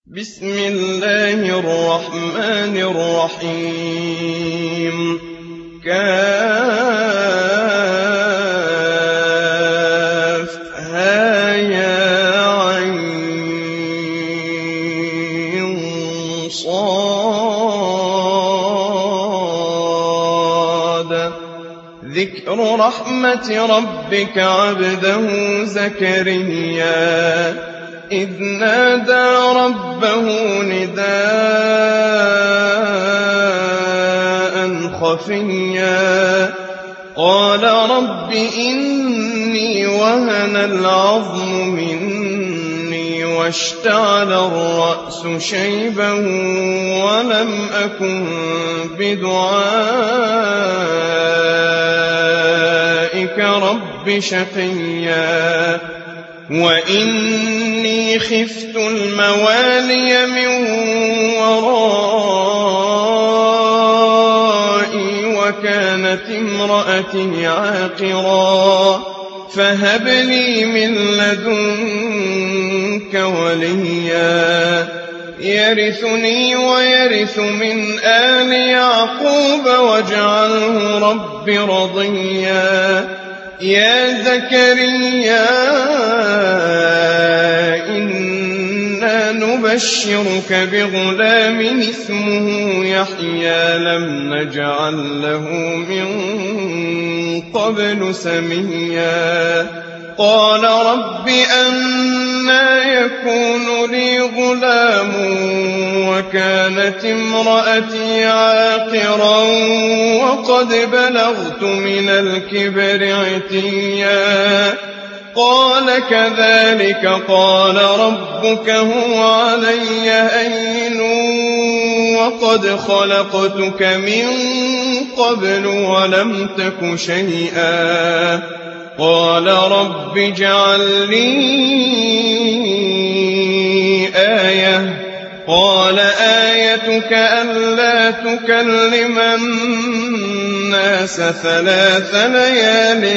بسم الله الرحمن الرحيم كافها يا عين صاد ذكر رحمة ربك عبده زكريا إذ نادى ربه نداء خفيا قال رب إني وهن العظم مني واشتعل الرأس شيبا ولم أكن بدعائك رب شقيا وإني خفت الموالي من ورائي وكانت امرأتي عاقرا فهب لي من لدنك وليا يرثني ويرث من آل يعقوب واجعله رب رضيا يا زكريا إنا نبشرك بغلام اسمه يحيى لم نجعل له من قبل سميا قال رب أنى يكون لي غلام وكانت امرأتي عاقرا وقد بلغت من الكبر عتيا قال كذلك قال ربك هو علي هين وقد خلقتك من قبل ولم تك شيئا قال رب اجعل لي آية قال آيتك ألا تكلم الناس 3 ليال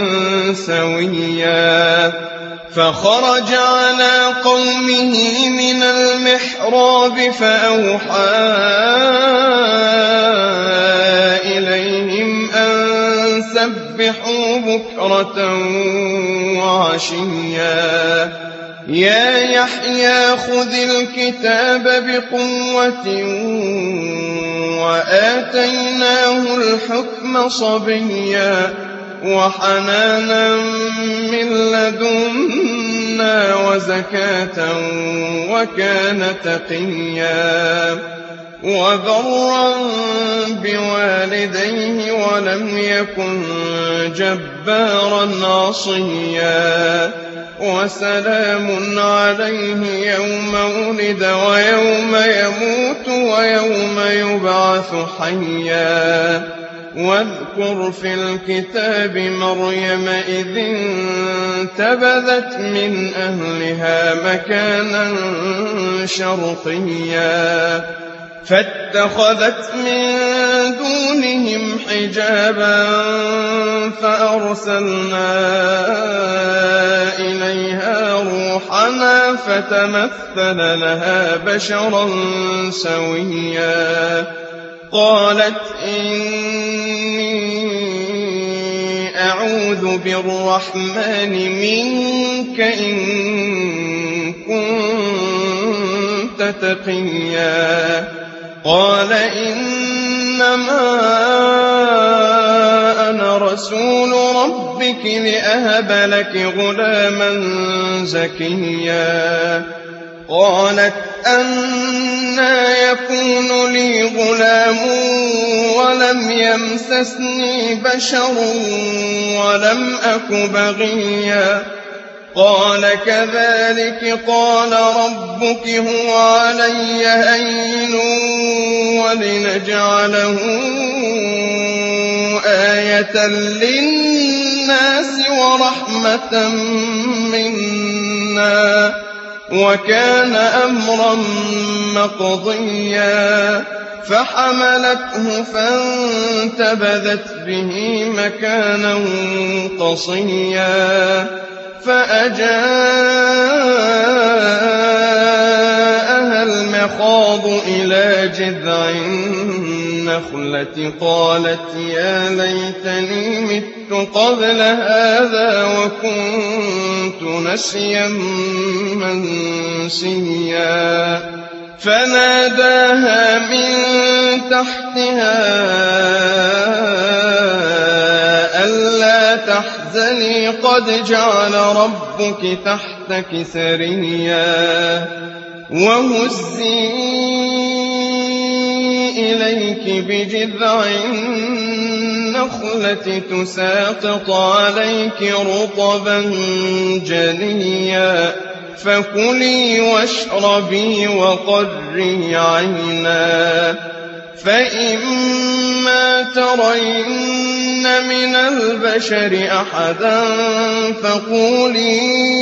سويا فخرج على قومه من المحراب فأوحى إليهم أن سبحوا بكرة وعشيا يا يحيى خذ الكتاب بقوة وآتيناه الحكم صبيا وحنانا من لدنا وزكاة وكان تقيا وبرا بوالديه ولم يكن جبارا عصيا وسلام عليه يوم ولد ويوم يموت ويوم يبعث حيا واذكر في الكتاب مريم إذ انتبذت من أهلها مكانا شرقيا فاتخذت من دونهم حجابا فأرسلنا إليها روحنا فتمثل لها بشرا سويا قالت إني أعوذ بالرحمن منك إن كنت تقيا قال إنما أنا رسول ربك لأهب لك غلاما زكيا قالت أنى يكون لي غلام ولم يمسسني بشر ولم أك بغيا قال كذلك قال ربك هو علي هين ولنجعله آية للناس ورحمة منا وكان أمرا مقضيا فحملته فانتبذت به مكانا قصيا فأجاءها تخاض إلى جذع النخلة قالت يا ليتني مت قبل هذا وكنت نسيا منسيا فناداها من تحتها ألا تحزني قد جعل ربك تحتك سريا وهزي إليك بجذع النخلة تساقط عليك رطبا جنيا فكلي واشربي وقري عينا فإما ترين من البشر أحدا فقولي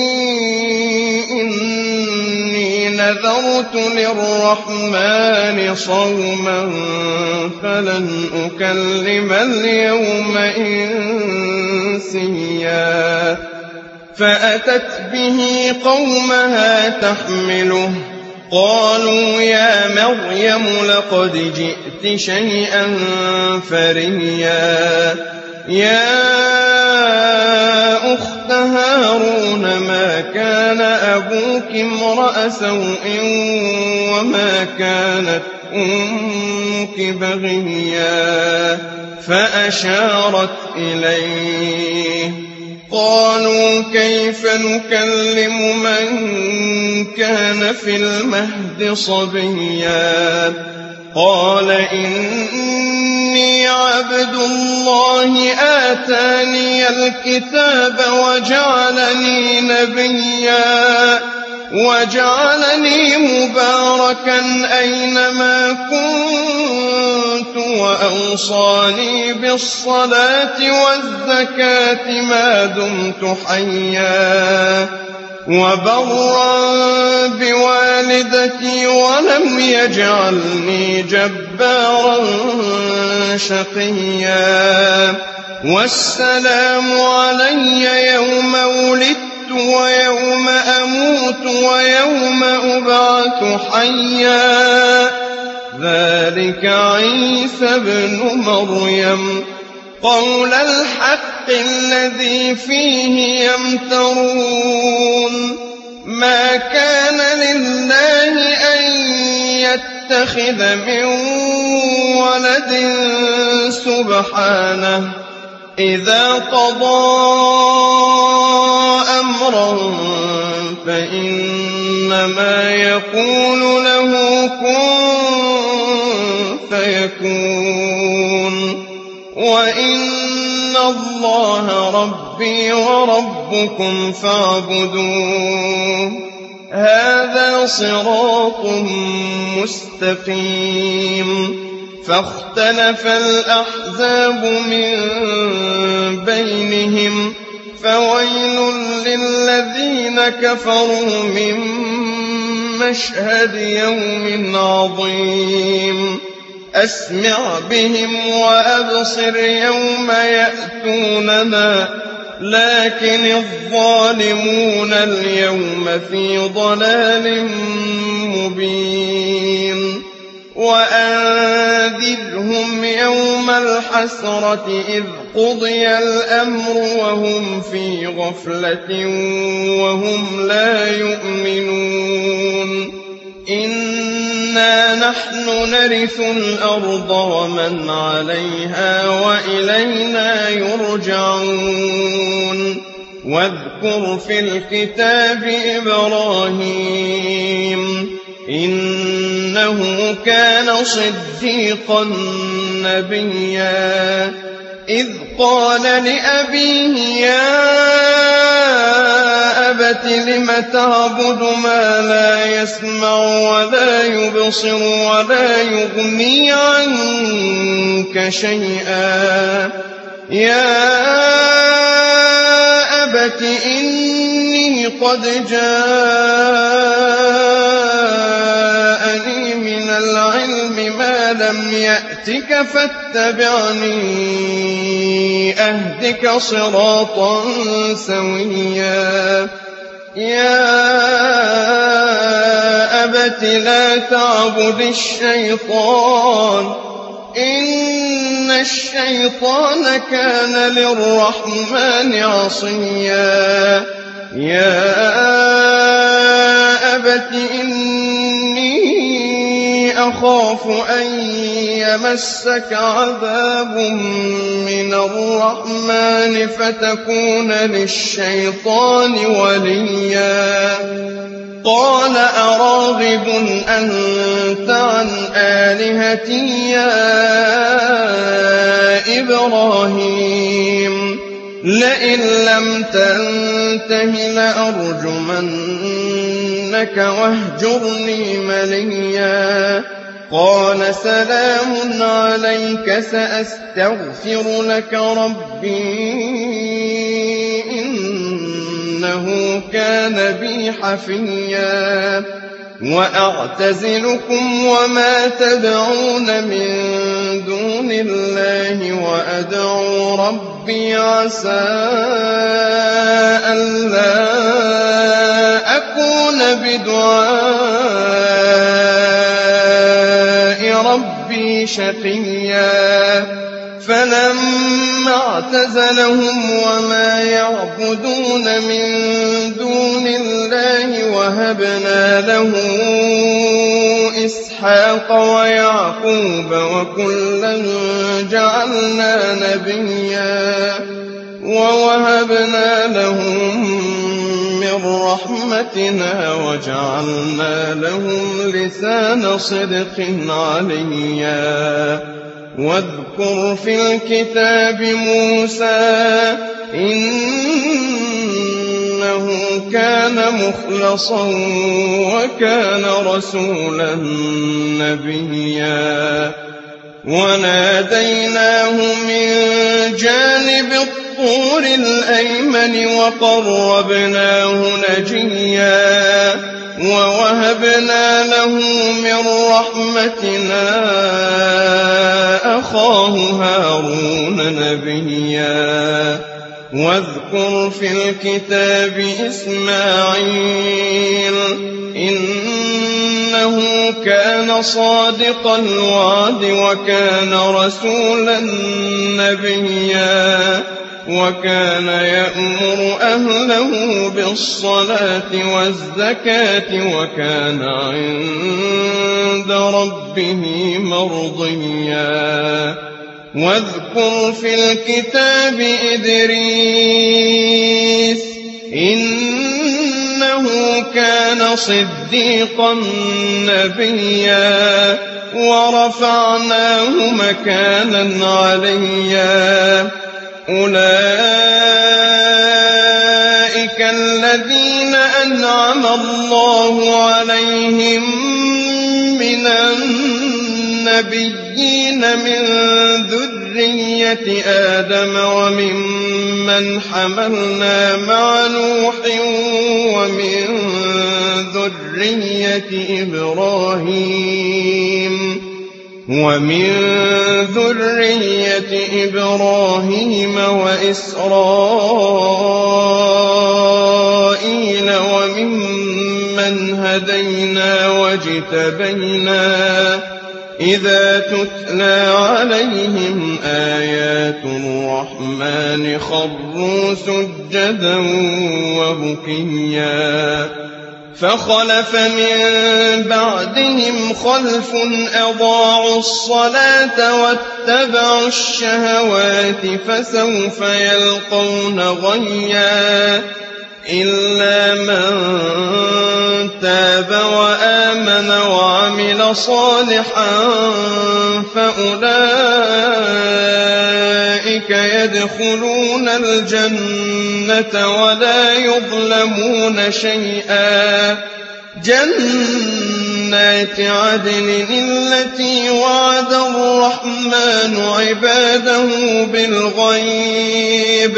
إني نذرت للرحمن صوما فلن أكلم اليوم إنسيا فأتت به قومها تحمله قالوا يا مريم لقد جئت شيئا فريا يا أخت هارون ما كان أبوك امرأ سوء وما كانت أمك بغيا فأشارت إليه قالوا كيف نكلم من كان في المهد صبيا قال إني عبد الله آتاني الكتاب وجعلني نبيا وجعلني مباركا أينما كنت وأوصاني بالصلاة والزكاة ما دمت حيا وبرا بوالدتي ولم يجعلني جبارا شقيا والسلام علي يوم ولدت ويوم أموت ويوم أبعث حيا ذلك عيسى ابن مريم قول الحق الذي فيه يمترون ما كان لله أن يتخذ من ولد سبحانه إذا قضى أمرا فإنما يقول له كن فيكون وإن الله ربي وربكم فاعبدوه هذا صراط مستقيم فاختلف الأحزاب من بينهم فويل للذين كفروا من مشهد يوم عظيم أسمع بهم وأبصر يوم يأتوننا لكن الظالمون اليوم في ضلال مبين وأنذرهم يوم الحسرة إذ قضي الأمر وهم في غفلة وهم لا يؤمنون إنا نحن نرث الأرض ومن عليها وإلينا يرجعون واذكر في الكتاب إبراهيم إنه كان صديقا نبيا إذ قال لأبيه يا أبت لم تعبد ما لا يسمع ولا يبصر ولا يغني عنك شيئا يا أبت إني قد جاءني من العلم ما لم يأتك فاتبعني أهدك صراطا سويا يا أبت لا تعبد الشيطان إن الشيطان كان للرحمن عصيا يا أبت إني أخاف أن يمسك عذاب من الرحمن فتكون للشيطان وليا قال أراغب أنت عن آلهتي يا إبراهيم لئن لم تنته لأرجمنك واهجرني مليا قال سلام عليك سأستغفر لك ربي إنه كان بي حفيا وأعتزلكم وما تدعون من دون الله وأدعو ربي عسى ألا أكون بدعاء ربي شقيا فلما اعتزلهم وما يعبدون من دون الله وهبنا له إسحاق ويعقوب وكلا جعلنا نبيا ووهبنا لهم من رحمتنا وجعلنا لهم لسان صدق عليا واذكر في الكتاب موسى إنه كان مخلصا وكان رسولا نبيا وناديناه من جانب الطور الأيمن وقربناه نجيا ووهبنا له من رحمتنا أخاه هارون نبيا واذكر في الكتاب إسماعيل إنه كان صادق الوعد وكان رسولا نبيا وكان يأمر أهله بالصلاة والزكاة وكان عند ربه مرضيا واذكر في الكتاب إدريس إنه كان صديقا نبيا ورفعناه مكانا عليا أولئك الذين أنعم الله عليهم من النبيين من ذرية آدم وممن حملنا مع نوح ومن ذرية إبراهيم وإسرائيل وممن هدينا واجتبينا إذا تتلى عليهم آيات الرحمن خروا سجدا وبكيا فخلف من بعدهم خلف أضاعوا الصلاة واتبعوا الشهوات فسوف يلقون غيا إلا من تاب وآمن وعمل صالحا فأولئك يدخلون الجنة ولا يظلمون شيئا جنات عدن التي وعد الرحمن عباده بالغيب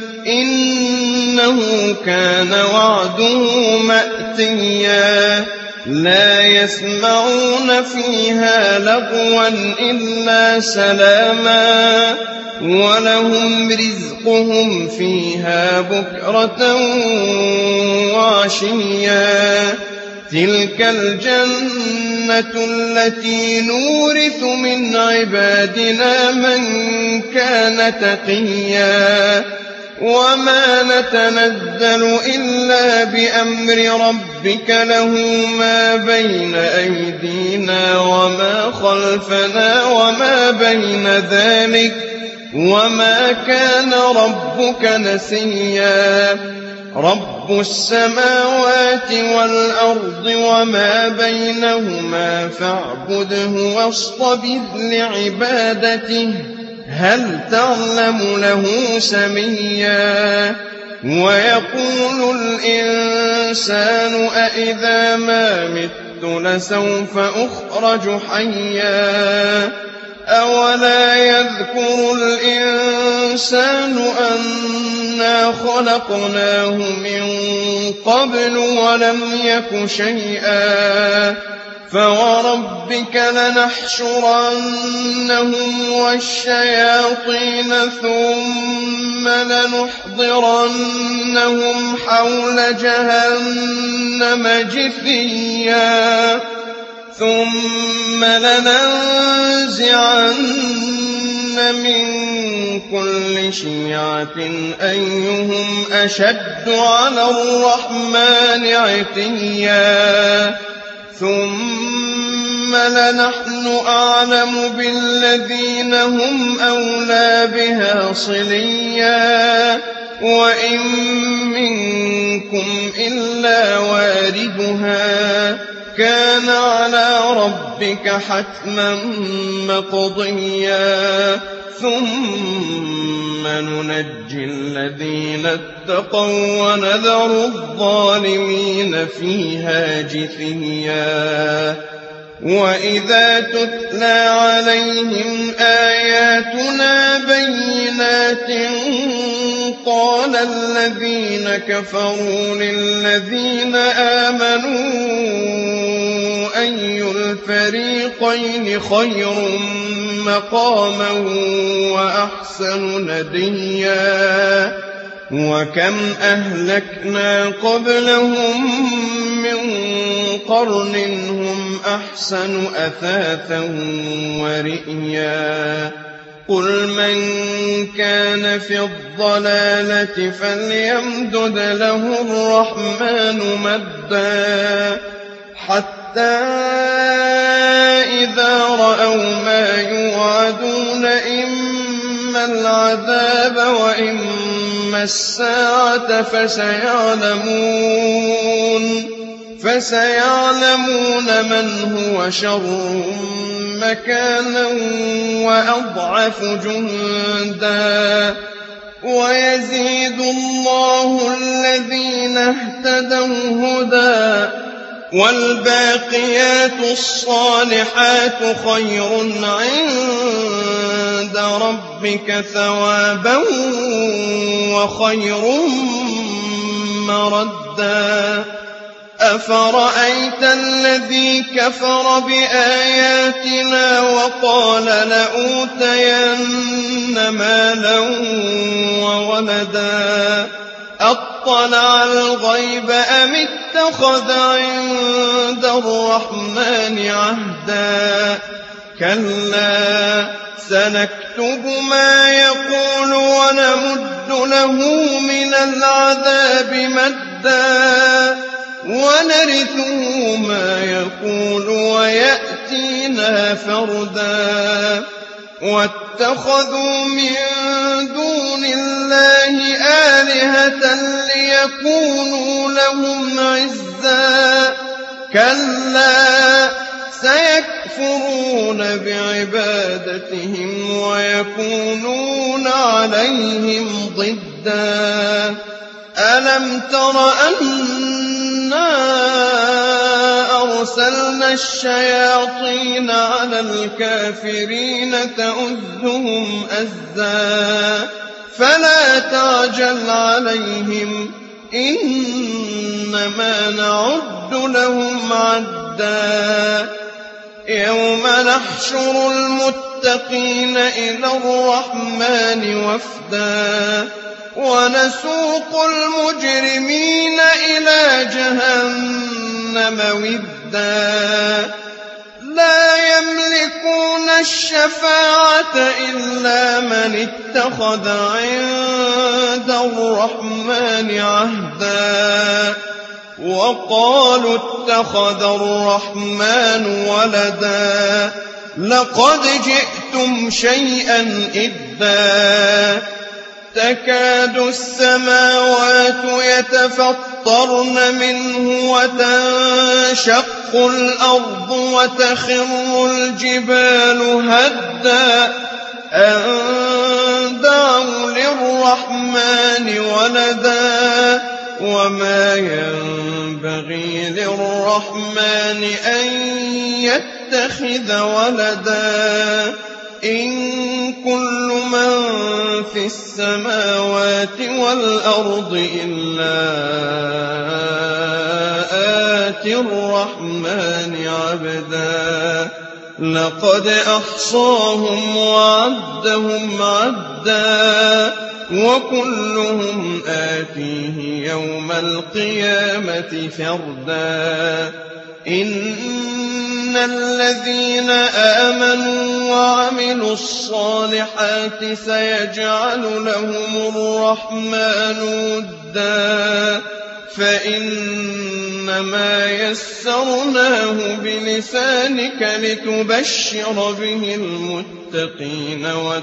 إنه كان وعده مأتيا لا يسمعون فيها لغوا إلا سلاما وَلَهُمْ رِزْقُهُمْ فِيهَا بُكْرَةً وَعَشِيًّا تِلْكَ الْجَنَّةُ الَّتِي نُورِثُ مِنْ عِبَادِنَا مَنْ كَانَ تَقِيًّا وَمَا نَتَنَزَّلُ إِلَّا بِأَمْرِ رَبِّكَ لَهُ مَا بَيْنَ أَيْدِينَا وَمَا خَلْفَنَا وَمَا بَيْنَ ذَلِكَ وَمَا كَانَ رَبُّكَ نَسِيًّا رَبُّ السَّمَاوَاتِ وَالْأَرْضِ وَمَا بَيْنَهُمَا فَاعْبُدْهُ وَاصْطَبِرْ لِعِبَادَتِهِ هَلْ تَعْلَمُ لَهُ سَمِيًّا وَيَقُولُ الْإِنسَانُ أَإِذَا مَا مِتُّ لَسَوْفَ أُخْرَجُ حَيًّا أَوَلَا يَذْكُرُ الْإِنسَانُ أَنَّا خَلَقْنَاهُ مِن قَبْلُ وَلَمْ يَكُ شَيْئًا فَوَرَبِّكَ لَنَحْشُرَنَّهُمْ وَالشَّيَاطِينَ ثُمَّ لَنُحْضِرَنَّهُمْ حَوْلَ جَهَنَّمَ جِثِيًّا ثُمَّ لَنَنزِعَنَّ مِن كُلِّ شِيعَةٍ أَيُّهُمْ أَشَدُّ عَلَى الرَّحْمَٰنِ عِتِيًّا ثُمَّ لَنَحْنُ أَعْلَمُ بِالَّذِينَ هُمْ أَوْلَىٰ بِهَا صِلِيًّا وَإِن مِّنكُمْ إِلَّا وَارِدُهَا كَانَ عَلَىٰ رَبِّكَ حَتْمًا مَّقْضِيًّا ثُمَّ نُنَجِّي الَّذِينَ اتَّقَوا وَّنَذَرُ الظَّالِمِينَ فِيهَا جِثِيًّا وَإِذَا تُتْلَىٰ عَلَيْهِمْ آيَاتُنَا بَيِّنَاتٍ قَالَ الَّذِينَ كَفَرُوا لِلَّذِينَ آمَنُوا أَيُّ الْفَرِيقَيْنِ خَيْرٌ مَّقَامًا وَأَحْسَنُ نَدِيًّا وَكَمْ أَهْلَكْنَا قَبْلَهُم مِّن قَرْنٍ هُمْ أَحْسَنُ أَثَاثًا وَرِئْيًا قُلْ مَن كَانَ فِي الضَّلَالَةِ فَلْيَمْدُدْ لَهُ الرَّحْمَٰنُ مَدًّا حَتَّىٰ إِذَا رَأَوْا مَا يُوعَدُونَ إِمَّا الْعَذَابَ وَإِمَّا السَّاعَةَ فَسَيَعْلَمُونَ مَنْ هُوَ شَرٌّ مَّكَانًا وَأَضْعَفُ جُندًا وَيَزِيدُ اللَّهُ الَّذِينَ اهْتَدَوْا هُدًى وَالْبَاقِيَاتُ الصَّالِحَاتُ خَيْرٌ عِندَ رَبِّكَ ثَوَابًا وَخَيْرٌ مَّرَدًّا أَفَرَأَيْتَ الَّذِي كَفَرَ بِآيَاتِنَا وَقَالَ لَأُوتَيَنَّ مَالًا وَوَلَدًا أَطَّلَعَ الْغَيْبَ أَمِ اتَّخَذَ عِندَ الرَّحْمَٰنِ عَهْدًا كَلَّا سَنَكْتُبُ مَا يَقُولُ وَنَمُدُّ لَهُ مِنَ الْعَذَابِ مَدًّا وَنَرِثُهُ مَا يَقُولُ وَيَأْتِينَا فَرْدًا وَاتَّخَذُوا مِن دُونِ اللَّهِ آلِهَةً لِّيَكُونُوا لَهُمْ عِزًّا كَلَّا سَيَكْفُرُونَ بِعِبَادَتِهِمْ وَيَكُونُونَ عَلَيْهِمْ ضِدًّا أَلَمْ تَرَ أَنَّا أَرْسَلْنَا الشَّيَاطِينَ عَلَى الْكَافِرِينَ تَؤُزُّهُمْ أَزًّا فَلَا تَعْجَلْ عَلَيْهِمْ إِنَّمَا نَعُدُّ لَهُمْ عَدًّا يَوْمَ نَحْشُرُ الْمُتَّقِينَ المتقين إلى الرحمن وفدا ونسوق المجرمين إلى جهنم ودا لا يملكون الشفاعة إلا من اتخذ عند الرحمن عهدا وقالوا اتخذ الرحمن ولدا لقد جئتم شيئا إدا تكاد السماوات يتفطرن منه وتنشق الأرض وتخر الجبال هدا أن دعوا للرحمن ولدا وما ينبغي للرحمن أن يتخذ ولدا إن كل من في السماوات والأرض إلا آتي الرحمن عبدا لقد أحصاهم وعدهم عدا وكلهم آتيه يوم القيامة فردا إن الذين آمنوا وعملوا الصالحات سيجعل لهم الرحمن ودا فإنما يسرناه بلسانك لتبشر به المتقين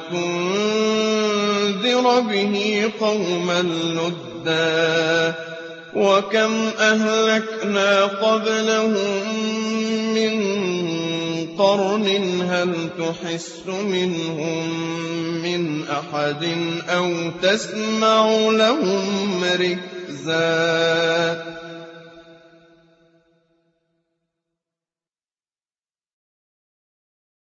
وتنذر به قوما لدا وكم أهلكنا قبلهم من قرن هل تحس منهم من أحد أو تسمع لهم ركزا